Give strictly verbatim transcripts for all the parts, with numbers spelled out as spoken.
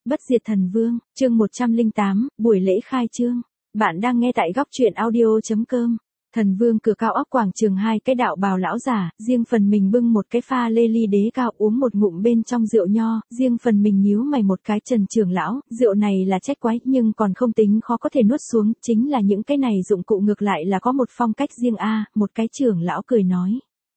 Bất diệt thần vương, chương một trăm lẻ tám, buổi lễ khai trương. Bạn đang nghe tại góc truyện audio chấm com. Thần vương cửa cao ốc quảng trường hai cái đạo bào lão giả, riêng phần mình bưng một cái pha lê ly đế cao uống một ngụm bên trong rượu nho, riêng phần mình nhíu mày một cái. Trần trưởng lão, rượu này là trách quái nhưng còn không tính khó có thể nuốt xuống, chính là những cái này dụng cụ ngược lại là có một phong cách riêng a. Một cái trưởng lão cười nói.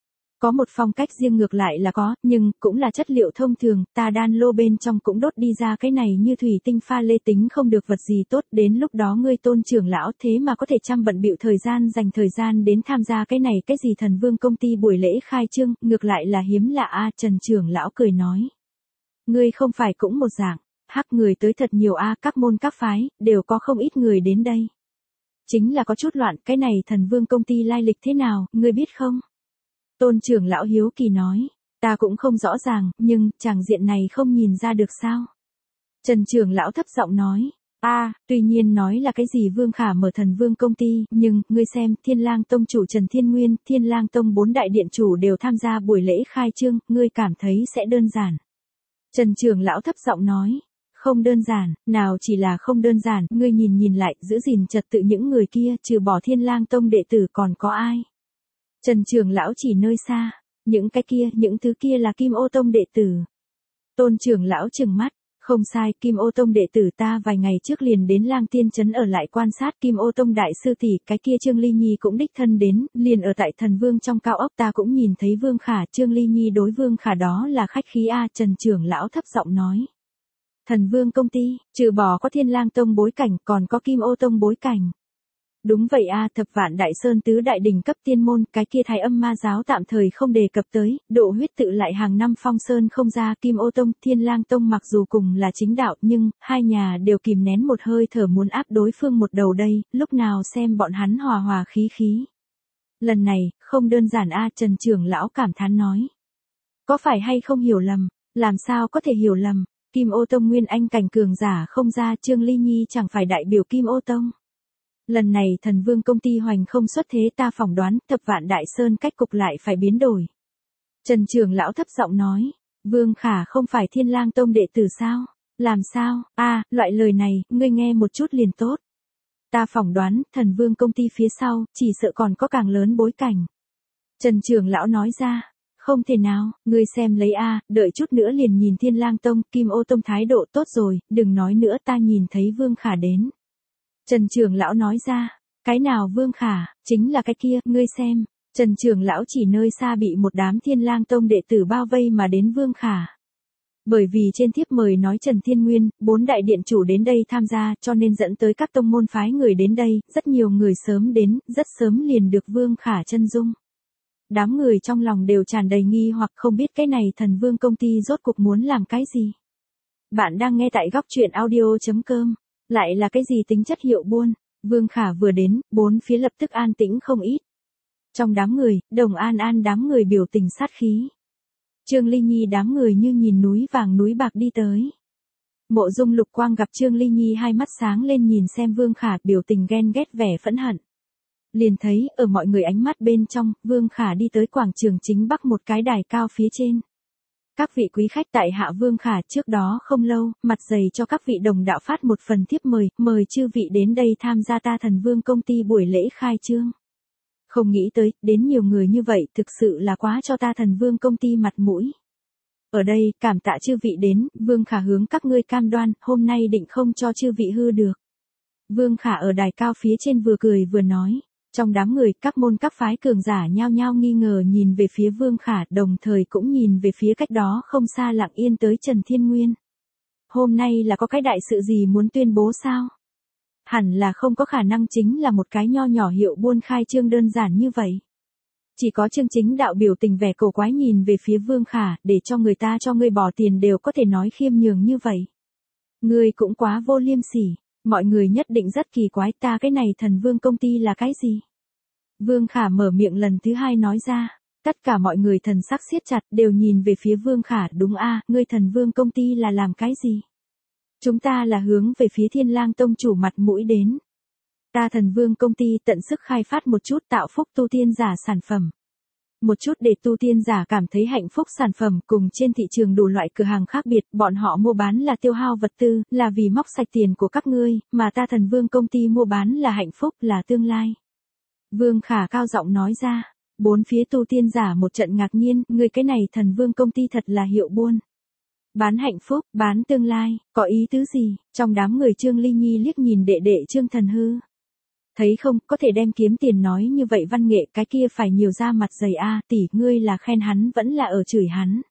Có một phong cách riêng ngược lại là có, nhưng cũng là chất liệu thông thường, ta đan lô bên trong cũng đốt đi ra cái này như thủy tinh pha lê, tính không được vật gì tốt. Đến lúc đó ngươi Tôn trưởng lão thế mà có thể chăm bận bịu thời gian dành thời gian đến tham gia cái này cái gì thần vương công ty buổi lễ khai trương, ngược lại là hiếm lạ a. Trần trưởng lão cười nói. Ngươi không phải cũng một dạng, hắc người tới thật nhiều a, các môn các phái, đều có không ít người đến đây. Chính là có chút loạn, cái này thần vương công ty lai lịch thế nào, ngươi biết không? Tôn trưởng lão hiếu kỳ nói, ta cũng không rõ ràng, nhưng, tràng diện này không nhìn ra được sao? Trần trưởng lão thấp giọng nói, a, à, tuy nhiên nói là cái gì Vương Khả mở thần vương công ty, nhưng, ngươi xem, Thiên Lang Tông chủ Trần Thiên Nguyên, Thiên Lang Tông bốn đại điện chủ đều tham gia buổi lễ khai trương, ngươi cảm thấy sẽ đơn giản. Trần trưởng lão thấp giọng nói, không đơn giản, nào chỉ là không đơn giản, ngươi nhìn nhìn lại, giữ gìn trật tự những người kia, trừ bỏ Thiên Lang Tông đệ tử còn có ai? Trần trưởng lão chỉ nơi xa, những cái kia, những thứ kia là Kim Ô Tông đệ tử. Tôn trưởng lão trừng mắt, không sai, Kim Ô Tông đệ tử ta vài ngày trước liền đến Lang Tiên trấn ở lại quan sát Kim Ô Tông đại sư tỷ, cái kia Trương Ly Nhi cũng đích thân đến, liền ở tại thần vương trong cao ốc ta cũng nhìn thấy Vương Khả, Trương Ly Nhi đối Vương Khả đó là khách khí a. Trần trưởng lão thấp giọng nói. Thần vương công ty, trừ bỏ có Thiên Lang Tông bối cảnh còn có Kim Ô Tông bối cảnh. Đúng vậy a, thập vạn đại sơn tứ đại đỉnh cấp tiên môn, cái kia Thái Âm Ma giáo tạm thời không đề cập tới, độ huyết tự lại hàng năm phong sơn không ra. Kim Ô Tông, Thiên Lang Tông mặc dù cùng là chính đạo, nhưng hai nhà đều kìm nén một hơi thở muốn áp đối phương một đầu đây, lúc nào xem bọn hắn hòa hòa khí khí. Lần này, không đơn giản a. Trần trưởng lão cảm thán nói. Có phải hay không hiểu lầm, làm sao có thể hiểu lầm, Kim Ô Tông nguyên anh cảnh cường giả không ra, Trương Ly Nhi chẳng phải đại biểu Kim Ô Tông. Lần này thần vương công ty hoành không xuất thế, ta phỏng đoán thập vạn đại sơn cách cục lại phải biến đổi. Trần trưởng lão thấp giọng nói, Vương Khả không phải Thiên Lang Tông đệ tử sao? Làm sao? A, à, loại lời này, ngươi nghe một chút liền tốt. Ta phỏng đoán, thần vương công ty phía sau, chỉ sợ còn có càng lớn bối cảnh. Trần trưởng lão nói ra, không thể nào, ngươi xem lấy a, à, đợi chút nữa liền nhìn Thiên Lang Tông, Kim Ô Tông thái độ tốt rồi, đừng nói nữa, ta nhìn thấy Vương Khả đến. Trần trưởng lão nói ra, cái nào Vương Khả, chính là cái kia, ngươi xem. Trần trưởng lão chỉ nơi xa bị một đám Thiên Lang Tông đệ tử bao vây mà đến Vương Khả. Bởi vì trên thiếp mời nói Trần Thiên Nguyên, bốn đại điện chủ đến đây tham gia, cho nên dẫn tới các tông môn phái người đến đây, rất nhiều người sớm đến, rất sớm liền được Vương Khả chân dung. Đám người trong lòng đều tràn đầy nghi hoặc không biết cái này thần vương công ty rốt cuộc muốn làm cái gì. Bạn đang nghe tại góc truyện audio chấm com. Lại là cái gì tính chất hiệu buôn, Vương Khả vừa đến, bốn phía lập tức an tĩnh không ít. Trong đám người, Đồng An An đám người biểu tình sát khí. Trương Ly Nhi đám người như nhìn núi vàng núi bạc đi tới. Mộ Dung Lục Quang gặp Trương Ly Nhi hai mắt sáng lên nhìn xem Vương Khả, biểu tình ghen ghét vẻ phẫn hận. Liền thấy, ở mọi người ánh mắt bên trong, Vương Khả đi tới quảng trường chính bắc một cái đài cao phía trên. Các vị quý khách tại hạ Vương Khả trước đó không lâu, mặt dày cho các vị đồng đạo phát một phần thiếp mời, mời chư vị đến đây tham gia ta thần vương công ty buổi lễ khai trương. Không nghĩ tới, đến nhiều người như vậy thực sự là quá cho ta thần vương công ty mặt mũi. Ở đây, cảm tạ chư vị đến, Vương Khả hướng các ngươi cam đoan, hôm nay định không cho chư vị hư được. Vương Khả ở đài cao phía trên vừa cười vừa nói. Trong đám người, các môn các phái cường giả nhao nhao nghi ngờ nhìn về phía Vương Khả, đồng thời cũng nhìn về phía cách đó không xa Lặng Yên tới Trần Thiên Nguyên. Hôm nay là có cái đại sự gì muốn tuyên bố sao? Hẳn là không có khả năng, chính là một cái nho nhỏ hiệu buôn khai trương đơn giản như vậy. Chỉ có Trương Chính Đạo biểu tình vẻ cổ quái nhìn về phía Vương Khả, để cho người ta cho ngươi bỏ tiền đều có thể nói khiêm nhường như vậy. Ngươi cũng quá vô liêm sỉ. Mọi người nhất định rất kỳ quái, ta cái này thần vương công ty là cái gì? Vương Khả mở miệng lần thứ hai nói ra. Tất cả mọi người thần sắc siết chặt đều nhìn về phía Vương Khả, đúng a, ngươi thần vương công ty là làm cái gì? Chúng ta là hướng về phía Thiên Lang Tông chủ mặt mũi đến. Ta thần vương công ty tận sức khai phát một chút tạo phúc tu tiên giả sản phẩm. Một chút để tu tiên giả cảm thấy hạnh phúc sản phẩm cùng trên thị trường đủ loại cửa hàng khác biệt, bọn họ mua bán là tiêu hao vật tư, là vì móc sạch tiền của các ngươi, mà ta Thần Vương công ty mua bán là hạnh phúc, là tương lai. Vương Khả cao giọng nói ra, bốn phía tu tiên giả một trận ngạc nhiên, ngươi cái này Thần Vương công ty thật là hiệu buôn. Bán hạnh phúc, bán tương lai, có ý tứ gì? Trong đám người Trương Ly Nhi liếc nhìn đệ đệ Trương Thần Hư. Thấy không, có thể đem kiếm tiền nói như vậy văn nghệ, cái kia phải nhiều ra mặt dày a, tỷ, ngươi là khen hắn vẫn là ở chửi hắn.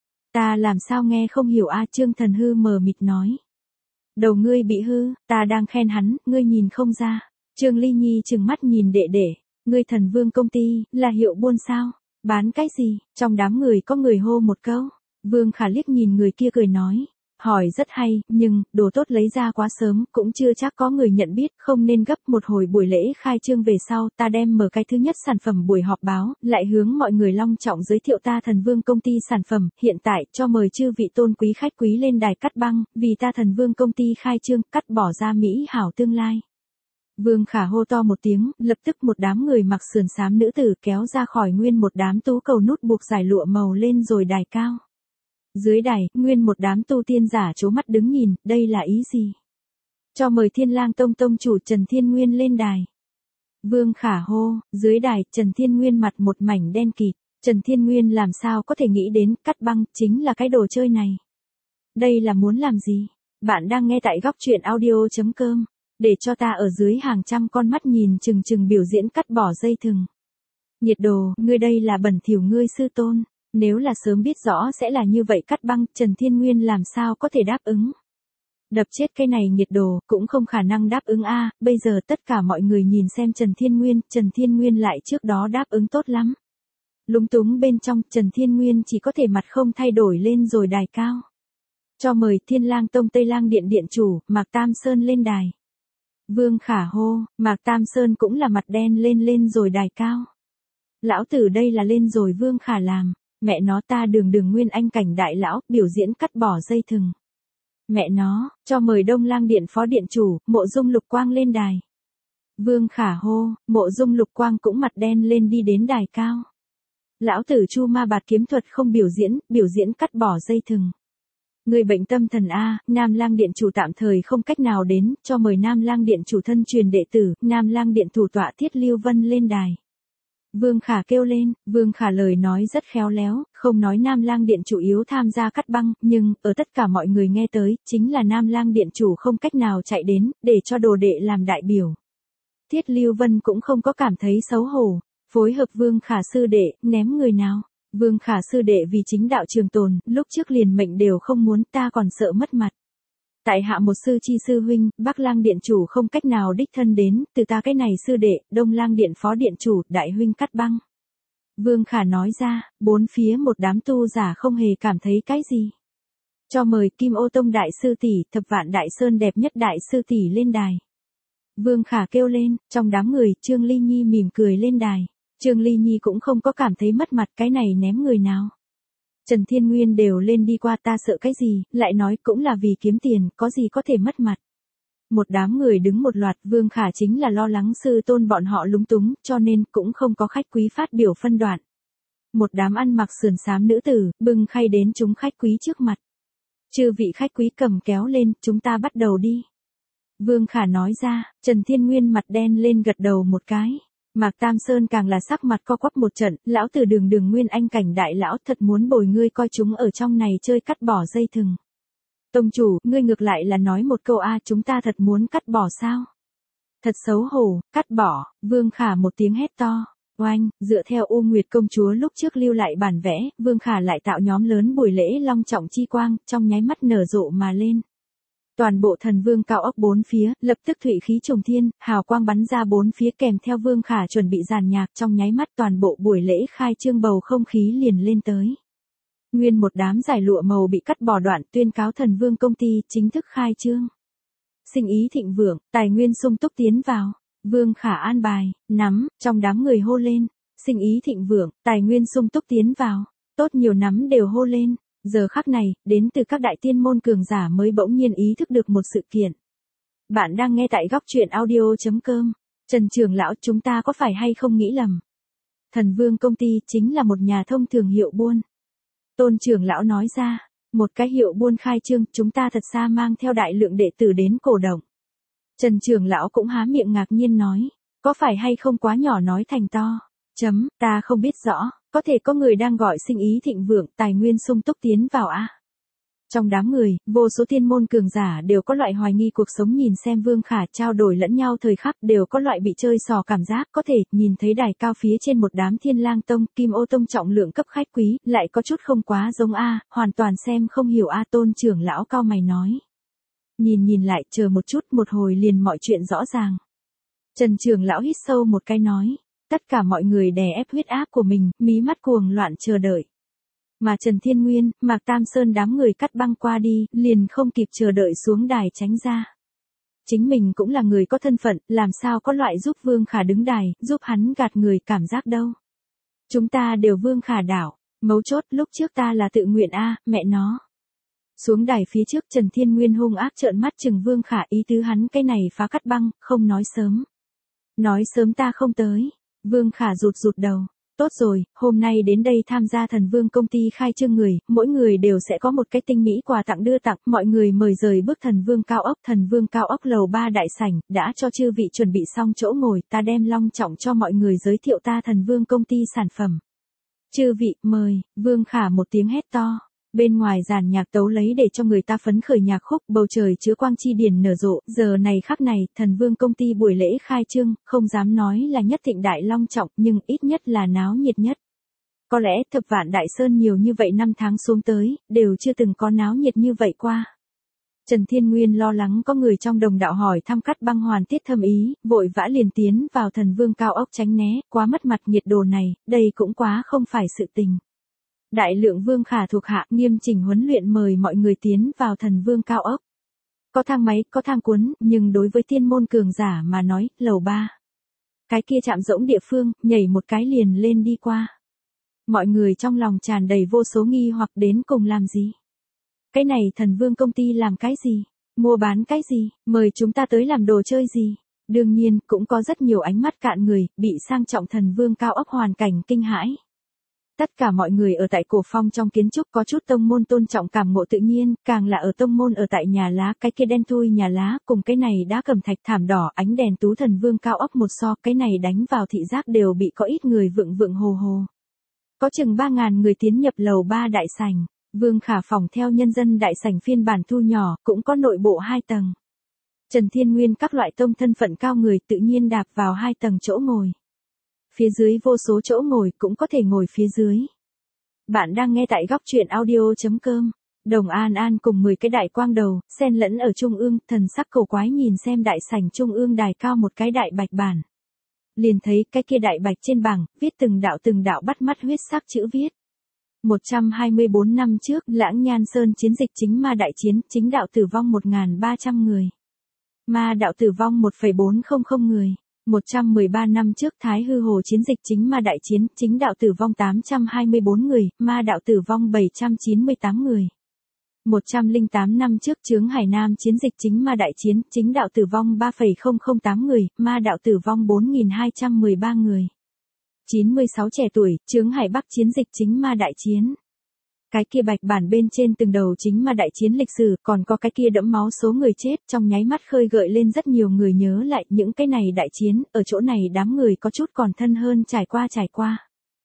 Ta làm sao nghe không hiểu a, Trương Thần Hư mờ mịt nói. Đầu ngươi bị hư, ta đang khen hắn, ngươi nhìn không ra. Trương Ly Nhi trừng mắt nhìn đệ đệ, ngươi Thần Vương công ty, là hiệu buôn sao? Bán cái gì? Trong đám người có người hô một câu. Vương Khả liếc nhìn người kia cười nói. Hỏi rất hay, nhưng, đồ tốt lấy ra quá sớm, cũng chưa chắc có người nhận biết, không nên gấp. Một hồi buổi lễ khai trương về sau, ta đem mở cái thứ nhất sản phẩm buổi họp báo, lại hướng mọi người long trọng giới thiệu ta Thần Vương công ty sản phẩm, hiện tại, cho mời chư vị tôn quý khách quý lên đài cắt băng, vì ta Thần Vương công ty khai trương, cắt bỏ ra mỹ hảo tương lai. Vương Khả hô to một tiếng, lập tức một đám người mặc sườn xám nữ tử kéo ra khỏi nguyên một đám tú cầu nút buộc giải lụa màu lên rồi đài cao. Dưới đài, nguyên một đám tu tiên giả chố mắt đứng nhìn, đây là ý gì? Cho mời Thiên Lang Tông tông chủ Trần Thiên Nguyên lên đài. Vương Khả hô, dưới đài, Trần Thiên Nguyên mặt một mảnh đen kịt. Trần Thiên Nguyên làm sao có thể nghĩ đến, cắt băng, chính là cái đồ chơi này. Đây là muốn làm gì? Bạn đang nghe tại góc truyện audio chấm com. Để cho ta ở dưới hàng trăm con mắt nhìn chừng chừng biểu diễn cắt bỏ dây thừng. Nhiệt Đồ, ngươi đây là bẩn thỉu ngươi sư tôn. Nếu là sớm biết rõ sẽ là như vậy cắt băng, Trần Thiên Nguyên làm sao có thể đáp ứng. Đập chết cái này Nhiệt Đồ, cũng không khả năng đáp ứng a. Bây giờ tất cả mọi người nhìn xem Trần Thiên Nguyên, Trần Thiên Nguyên lại trước đó đáp ứng tốt lắm. Lúng túng bên trong, Trần Thiên Nguyên chỉ có thể mặt không thay đổi lên rồi đài cao. Cho mời Thiên Lang Tông Tây Lang Điện điện chủ, Mạc Tam Sơn lên đài. Vương Khả hô, Mạc Tam Sơn cũng là mặt đen lên lên rồi đài cao. Lão tử đây là lên rồi Vương Khả làm. Mẹ nó, ta đường đường nguyên anh cảnh đại lão, biểu diễn cắt bỏ dây thừng. Mẹ nó, cho mời Đông Lang Điện phó điện chủ, Mộ Dung Lục Quang lên đài. Vương Khả hô, Mộ Dung Lục Quang cũng mặt đen lên đi đến đài cao. Lão tử Chu Ma Bạt kiếm thuật không biểu diễn, biểu diễn cắt bỏ dây thừng. Người bệnh tâm thần a, Nam Lang Điện chủ tạm thời không cách nào đến, cho mời Nam Lang Điện chủ thân truyền đệ tử, Nam Lang Điện thủ tọa Thiết Lưu Vân lên đài. Vương Khả kêu lên, Vương Khả lời nói rất khéo léo, không nói Nam Lang Điện chủ yếu tham gia cắt băng, nhưng, ở tất cả mọi người nghe tới, chính là Nam Lang Điện chủ không cách nào chạy đến, để cho đồ đệ làm đại biểu. Thiết Lưu Vân cũng không có cảm thấy xấu hổ, phối hợp Vương Khả sư đệ, ném người nào. Vương Khả sư đệ vì chính đạo trường tồn, lúc trước liền mệnh đều không muốn, ta còn sợ mất mặt. Tại hạ một sư chi sư huynh, Bắc Lang Điện chủ không cách nào đích thân đến, từ ta cái này sư đệ, Đông Lang Điện phó điện chủ, đại huynh cắt băng. Vương Khả nói ra, bốn phía một đám tu giả không hề cảm thấy cái gì. Cho mời Kim Ô Tông đại sư tỷ, Thập Vạn Đại Sơn đẹp nhất đại sư tỷ lên đài. Vương Khả kêu lên, trong đám người, Trương Ly Nhi mỉm cười lên đài. Trương Ly Nhi cũng không có cảm thấy mất mặt, cái này ném người nào. Trần Thiên Nguyên đều lên đi qua, ta sợ cái gì, lại nói cũng là vì kiếm tiền, có gì có thể mất mặt. Một đám người đứng một loạt, Vương Khả chính là lo lắng sư tôn bọn họ lúng túng, cho nên cũng không có khách quý phát biểu phân đoạn. Một đám ăn mặc sườn xám nữ tử, bưng khay đến chúng khách quý trước mặt. Chư vị khách quý cầm kéo lên, chúng ta bắt đầu đi. Vương Khả nói ra, Trần Thiên Nguyên mặt đen lên gật đầu một cái. Mạc Tam Sơn càng là sắc mặt co quắp một trận, lão tử đường đường nguyên anh cảnh đại lão thật muốn bồi ngươi coi chúng ở trong này chơi cắt bỏ dây thừng. Tông chủ, ngươi ngược lại là nói một câu a, chúng ta thật muốn cắt bỏ sao? Thật xấu hổ, cắt bỏ, Vương Khả một tiếng hét to. Oanh, dựa theo U Nguyệt công chúa lúc trước lưu lại bản vẽ, Vương Khả lại tạo nhóm lớn buổi lễ long trọng chi quang, trong nháy mắt nở rộ mà lên. Toàn bộ Thần Vương cao ốc bốn phía, lập tức thủy khí trùng thiên, hào quang bắn ra bốn phía kèm theo Vương Khả chuẩn bị giàn nhạc, trong nháy mắt toàn bộ buổi lễ khai trương bầu không khí liền lên tới. Nguyên một đám giải lụa màu bị cắt bỏ đoạn, tuyên cáo Thần Vương công ty chính thức khai trương. Sinh ý thịnh vượng, tài nguyên sung túc tiến vào. Vương Khả an bài, nắm, trong đám người hô lên. Sinh ý thịnh vượng, tài nguyên sung túc tiến vào. Tốt nhiều nắm đều hô lên. Giờ khắc này, đến từ các đại tiên môn cường giả mới bỗng nhiên ý thức được một sự kiện. Bạn đang nghe tại góc truyện audio chấm com. Trần trưởng lão, chúng ta có phải hay không nghĩ lầm? Thần Vương công ty chính là một nhà thông thường hiệu buôn. Tôn trưởng lão nói ra, một cái hiệu buôn khai trương, chúng ta thật ra mang theo đại lượng đệ tử đến cổ động. Trần trưởng lão cũng há miệng ngạc nhiên nói, có phải hay không quá nhỏ nói thành to. Chấm, ta không biết rõ, có thể có người đang gọi sinh ý thịnh vượng, tài nguyên sung túc tiến vào a. Trong đám người, vô số thiên môn cường giả đều có loại hoài nghi cuộc sống, nhìn xem Vương Khả trao đổi lẫn nhau thời khắc, đều có loại bị chơi xò cảm giác, có thể nhìn thấy đài cao phía trên một đám Thiên Lang Tông, Kim Ô Tông trọng lượng cấp khách quý, lại có chút không quá giống a, hoàn toàn xem không hiểu a. Tôn trưởng lão cao mày nói. Nhìn nhìn lại, chờ một chút, một hồi liền mọi chuyện rõ ràng. Trần trưởng lão hít sâu một cái nói, tất cả mọi người đè ép huyết áp của mình, mí mắt cuồng loạn chờ đợi. Mà Trần Thiên Nguyên, Mạc Tam Sơn đám người cắt băng qua đi, liền không kịp chờ đợi xuống đài tránh ra. Chính mình cũng là người có thân phận, làm sao có loại giúp Vương Khả đứng đài, giúp hắn gạt người cảm giác đâu. Chúng ta đều Vương Khả đảo, mấu chốt lúc trước ta là tự nguyện a, mẹ nó. Xuống đài phía trước Trần Thiên Nguyên hung ác trợn mắt chừng Vương Khả, ý tứ hắn cái này phá cắt băng, không nói sớm. Nói sớm ta không tới. Vương Khả rụt rụt đầu. Tốt rồi, hôm nay đến đây tham gia Thần Vương công ty khai trương người, mỗi người đều sẽ có một cái tinh mỹ quà tặng đưa tặng, mọi người mời rời bước Thần Vương cao ốc, Thần Vương cao ốc lầu ba đại sảnh, đã cho chư vị chuẩn bị xong chỗ ngồi, ta đem long trọng cho mọi người giới thiệu ta Thần Vương công ty sản phẩm. Chư vị, mời, Vương Khả một tiếng hét to. Bên ngoài dàn nhạc tấu lấy để cho người ta phấn khởi nhạc khúc, bầu trời chứa quang chi điển nở rộ, giờ này khắc này, Thần Vương công ty buổi lễ khai trương, không dám nói là nhất thịnh đại long trọng, nhưng ít nhất là náo nhiệt nhất. Có lẽ Thập Vạn Đại Sơn nhiều như vậy năm tháng xuống tới, đều chưa từng có náo nhiệt như vậy qua. Trần Thiên Nguyên lo lắng có người trong đồng đạo hỏi thăm cắt băng hoàn tiết thâm ý, vội vã liền tiến vào Thần Vương cao ốc tránh né, quá mất mặt nhiệt đồ này, đây cũng quá không phải sự tình. Đại lượng Vương Khả thuộc hạ nghiêm chỉnh huấn luyện mời mọi người tiến vào Thần Vương cao ốc. Có thang máy, có thang cuốn, nhưng đối với thiên môn cường giả mà nói, lầu ba. Cái kia chạm rỗng địa phương, nhảy một cái liền lên đi qua. Mọi người trong lòng tràn đầy vô số nghi hoặc đến cùng làm gì. Cái này Thần Vương công ty làm cái gì? Mua bán cái gì? Mời chúng ta tới làm đồ chơi gì? Đương nhiên, cũng có rất nhiều ánh mắt cạn người, bị sang trọng Thần Vương cao ốc hoàn cảnh kinh hãi. Tất cả mọi người ở tại cổ phong trong kiến trúc có chút tông môn tôn trọng cảm ngộ tự nhiên, càng là ở tông môn ở tại nhà lá, cái kia đen thui nhà lá, cùng cái này đá cẩm thạch thảm đỏ, ánh đèn tú Thần Vương cao ốc một so, cái này đánh vào thị giác đều bị có ít người vượng vượng hồ hồ. Có chừng ba ngàn người tiến nhập lầu ba đại sảnh, Vương Khả phòng theo nhân dân đại sảnh phiên bản thu nhỏ, cũng có nội bộ hai tầng. Trần Thiên Nguyên các loại tông thân phận cao người tự nhiên đạp vào hai tầng chỗ ngồi. Phía dưới vô số chỗ ngồi cũng có thể ngồi phía dưới. Bạn đang nghe tại góc truyện audio chấm com. Đồng An An cùng mười cái đại quang đầu, xen lẫn ở trung ương, thần sắc cầu quái nhìn xem đại sảnh trung ương đài cao một cái đại bạch bản. Liền thấy cái kia đại bạch trên bảng, viết từng đạo từng đạo bắt mắt huyết sắc chữ viết. một trăm hai mươi tư năm trước, Lãng Nhan Sơn chiến dịch chính ma đại chiến, chính đạo tử vong một nghìn ba trăm người. Ma đạo tử vong một phẩy bốn không không người. một trăm mười ba năm trước Thái Hư Hồ chiến dịch chính ma đại chiến, chính đạo tử vong tám trăm hai mươi tư người, ma đạo tử vong bảy trăm chín mươi tám người. một trăm lẻ tám năm trước Chướng Hải Nam chiến dịch chính ma đại chiến, chính đạo tử vong ba phẩy không không tám người, ma đạo tử vong bốn nghìn hai trăm mười ba người. chín mươi sáu trẻ tuổi, Chướng Hải Bắc chiến dịch chính ma đại chiến. Cái kia bạch bản bên trên từng đầu chính ma đại chiến lịch sử, còn có cái kia đẫm máu số người chết, trong nháy mắt khơi gợi lên rất nhiều người nhớ lại những cái này đại chiến, ở chỗ này đám người có chút còn thân hơn trải qua trải qua.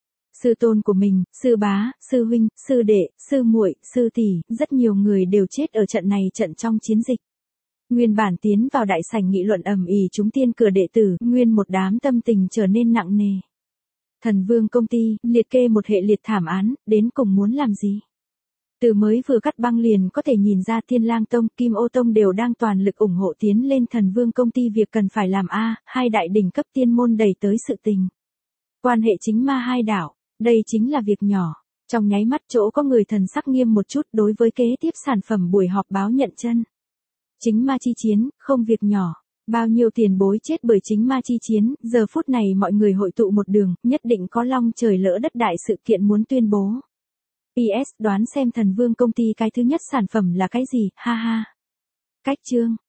Sư tôn của mình, sư bá, sư huynh, sư đệ, sư muội, sư tỷ, rất nhiều người đều chết ở trận này trận trong chiến dịch. Nguyên bản tiến vào đại sảnh nghị luận ầm ĩ chúng tiên cửa đệ tử, nguyên một đám tâm tình trở nên nặng nề. Thần Vương công ty, liệt kê một hệ liệt thảm án, đến cùng muốn làm gì? Từ mới vừa cắt băng liền có thể nhìn ra Thiên Lang Tông, Kim Ô Tông đều đang toàn lực ủng hộ tiến lên Thần Vương công ty việc cần phải làm a, hai đại đỉnh cấp tiên môn đẩy tới sự tình. Quan hệ chính ma hai đảo, đây chính là việc nhỏ. Trong nháy mắt chỗ có người thần sắc nghiêm một chút đối với kế tiếp sản phẩm buổi họp báo nhận chân. Chính ma chi chiến, không việc nhỏ. Bao nhiêu tiền bối chết bởi chính ma chi chiến, giờ phút này mọi người hội tụ một đường, nhất định có long trời lỡ đất đại sự kiện muốn tuyên bố. pê ét đoán xem Thần Vương công ty cái thứ nhất sản phẩm là cái gì, ha ha. Cách chương,